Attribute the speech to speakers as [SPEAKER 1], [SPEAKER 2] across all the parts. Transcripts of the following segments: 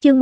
[SPEAKER 1] Chương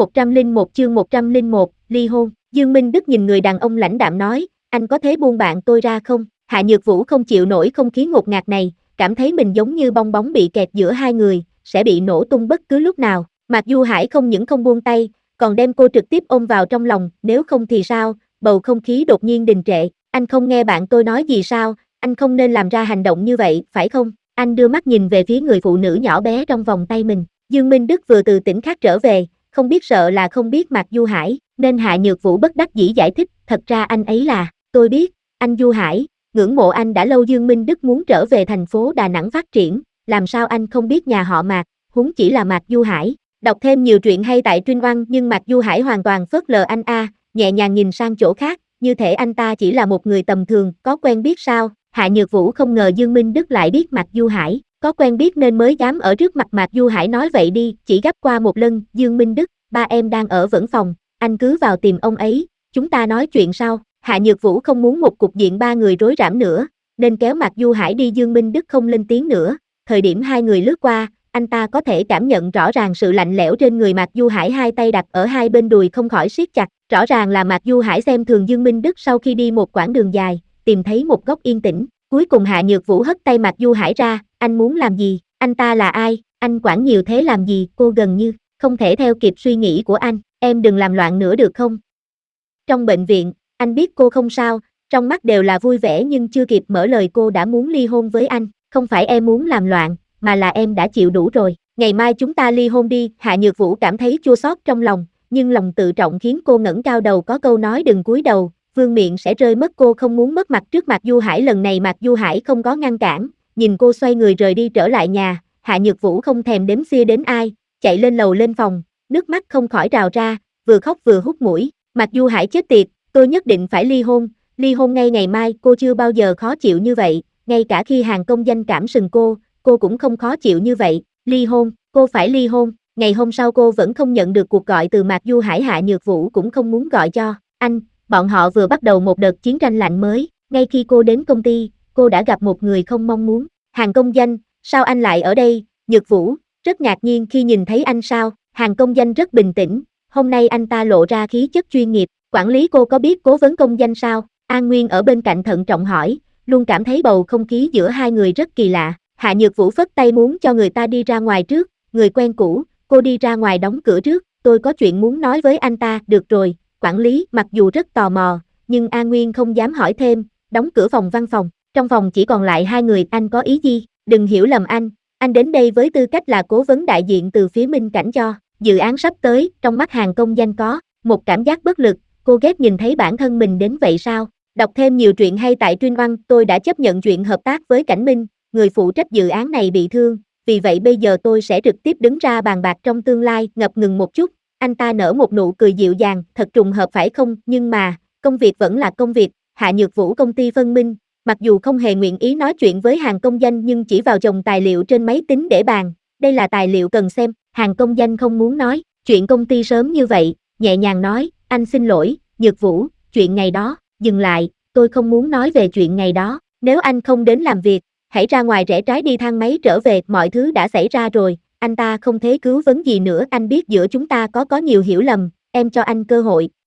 [SPEAKER 1] 101, ly hôn. Dương Minh Đức nhìn người đàn ông lãnh đạm nói, anh có thể buông bạn tôi ra không? Hạ Nhược Vũ không chịu nổi không khí ngột ngạt này, cảm thấy mình giống như bong bóng bị kẹt giữa hai người, sẽ bị nổ tung bất cứ lúc nào. Mạc Du Hải không những không buông tay, còn đem cô trực tiếp ôm vào trong lòng, nếu không thì sao? Bầu không khí đột nhiên đình trệ, anh không nghe bạn tôi nói gì sao? Anh không nên làm ra hành động như vậy, phải không? Anh đưa mắt nhìn về phía người phụ nữ nhỏ bé trong vòng tay mình. Dương Minh Đức vừa từ tỉnh khác trở về, không biết sợ là không biết Mạc Du Hải, nên Hạ Nhược Vũ bất đắc dĩ giải thích, thật ra anh ấy là, tôi biết, anh Du Hải, ngưỡng mộ anh đã lâu. Dương Minh Đức muốn trở về thành phố Đà Nẵng phát triển, làm sao anh không biết nhà họ Mạc, huống chỉ là Mạc Du Hải. Đọc thêm nhiều truyện hay tại Truyện Oăn, nhưng Mạc Du Hải hoàn toàn phớt lờ anh nhẹ nhàng nhìn sang chỗ khác, như thể anh ta chỉ là một người tầm thường, có quen biết sao? Hạ Nhược Vũ không ngờ Dương Minh Đức lại biết Mạc Du Hải, có quen biết nên mới dám ở trước mặt Mạc Du Hải nói vậy đi, chỉ gấp qua một lần. Dương Minh Đức, ba em đang ở vẫn phòng, anh cứ vào tìm ông ấy, chúng ta nói chuyện sau. Hạ Nhược Vũ không muốn một cục diện ba người rối rắm nữa, nên kéo Mạc Du Hải đi. Dương Minh Đức không lên tiếng nữa, thời điểm hai người lướt qua, anh ta có thể cảm nhận rõ ràng sự lạnh lẽo trên người Mạc Du Hải, hai tay đặt ở hai bên đùi không khỏi siết chặt, rõ ràng là Mạc Du Hải xem thường Dương Minh Đức. Sau khi đi một quãng đường dài, tìm thấy một góc yên tĩnh, cuối cùng Hạ Nhược Vũ hất tay Mạc Du Hải ra, anh muốn làm gì, anh ta là ai, anh quản nhiều thế làm gì? Cô gần như không thể theo kịp suy nghĩ của anh, em đừng làm loạn nữa được không? Trong bệnh viện, anh biết cô không sao, trong mắt đều là vui vẻ, nhưng chưa kịp mở lời cô đã muốn ly hôn với anh. Không phải em muốn làm loạn, mà là em đã chịu đủ rồi, ngày mai chúng ta ly hôn đi. Hạ Nhược Vũ cảm thấy chua xót trong lòng, nhưng lòng tự trọng khiến cô ngẩng cao đầu, có câu nói đừng cúi đầu, vương miện sẽ rơi mất. Cô không muốn mất mặt trước Mạc Du Hải. Lần này Mạc Du Hải không có ngăn cản, nhìn cô xoay người rời đi trở lại nhà. Hạ Nhược Vũ không thèm đếm xia đến ai, chạy lên lầu lên phòng, nước mắt không khỏi trào ra, vừa khóc vừa hút mũi. Mạc Du Hải chết tiệt, tôi nhất định phải ly hôn ngay ngày mai. Cô chưa bao giờ khó chịu như vậy, ngay cả khi hàng công danh cảm sừng cô cũng không khó chịu như vậy. Ly hôn, cô phải ly hôn. Ngày hôm sau cô vẫn không nhận được cuộc gọi từ Mạc Du Hải. Hạ Nhược Vũ cũng không muốn gọi cho anh, bọn họ vừa bắt đầu một đợt chiến tranh lạnh mới. Ngay khi cô đến công ty, cô đã gặp một người không mong muốn. Hàng công danh, sao anh lại ở đây? Nhược Vũ rất ngạc nhiên khi nhìn thấy anh. Sao? Hàng công danh rất bình tĩnh, hôm nay anh ta lộ ra khí chất chuyên nghiệp. Quản lý, cô có biết cố vấn công danh sao? An Nguyên ở bên cạnh thận trọng hỏi, luôn cảm thấy bầu không khí giữa hai người rất kỳ lạ. Hạ Nhược Vũ phất tay muốn cho người ta đi ra ngoài trước, người quen cũ, cô đi ra ngoài đóng cửa trước, tôi có chuyện muốn nói với anh ta. Được rồi, quản lý mặc dù rất tò mò, nhưng An Nguyên không dám hỏi thêm, đóng cửa văn phòng, trong phòng chỉ còn lại hai người. Anh có ý gì? Đừng hiểu lầm anh đến đây với tư cách là cố vấn đại diện từ phía Minh Cảnh cho dự án sắp tới. Trong mắt hàng công danh có một cảm giác bất lực, cô ghét nhìn thấy bản thân mình đến vậy sao? Đọc thêm nhiều truyện hay tại Truyện Oăn, tôi đã chấp nhận chuyện hợp tác với Cảnh Minh, người phụ trách dự án này bị thương, vì vậy bây giờ tôi sẽ trực tiếp đứng ra bàn bạc trong tương lai. Ngập ngừng một chút, anh ta nở một nụ cười dịu dàng, thật trùng hợp phải không? Nhưng mà, công việc vẫn là công việc. Hạ Nhược Vũ công ty phân minh, mặc dù không hề nguyện ý nói chuyện với hàng công danh nhưng chỉ vào chồng tài liệu trên máy tính để bàn, đây là tài liệu cần xem. Hàng công danh không muốn nói chuyện công ty sớm như vậy, nhẹ nhàng nói, anh xin lỗi, Nhược Vũ, chuyện ngày đó, dừng lại, tôi không muốn nói về chuyện ngày đó, nếu anh không đến làm việc, hãy ra ngoài rẽ trái đi thang máy trở về, mọi thứ đã xảy ra rồi. Anh ta không thể cứu vấn gì nữa, anh biết giữa chúng ta có nhiều hiểu lầm, em cho anh cơ hội,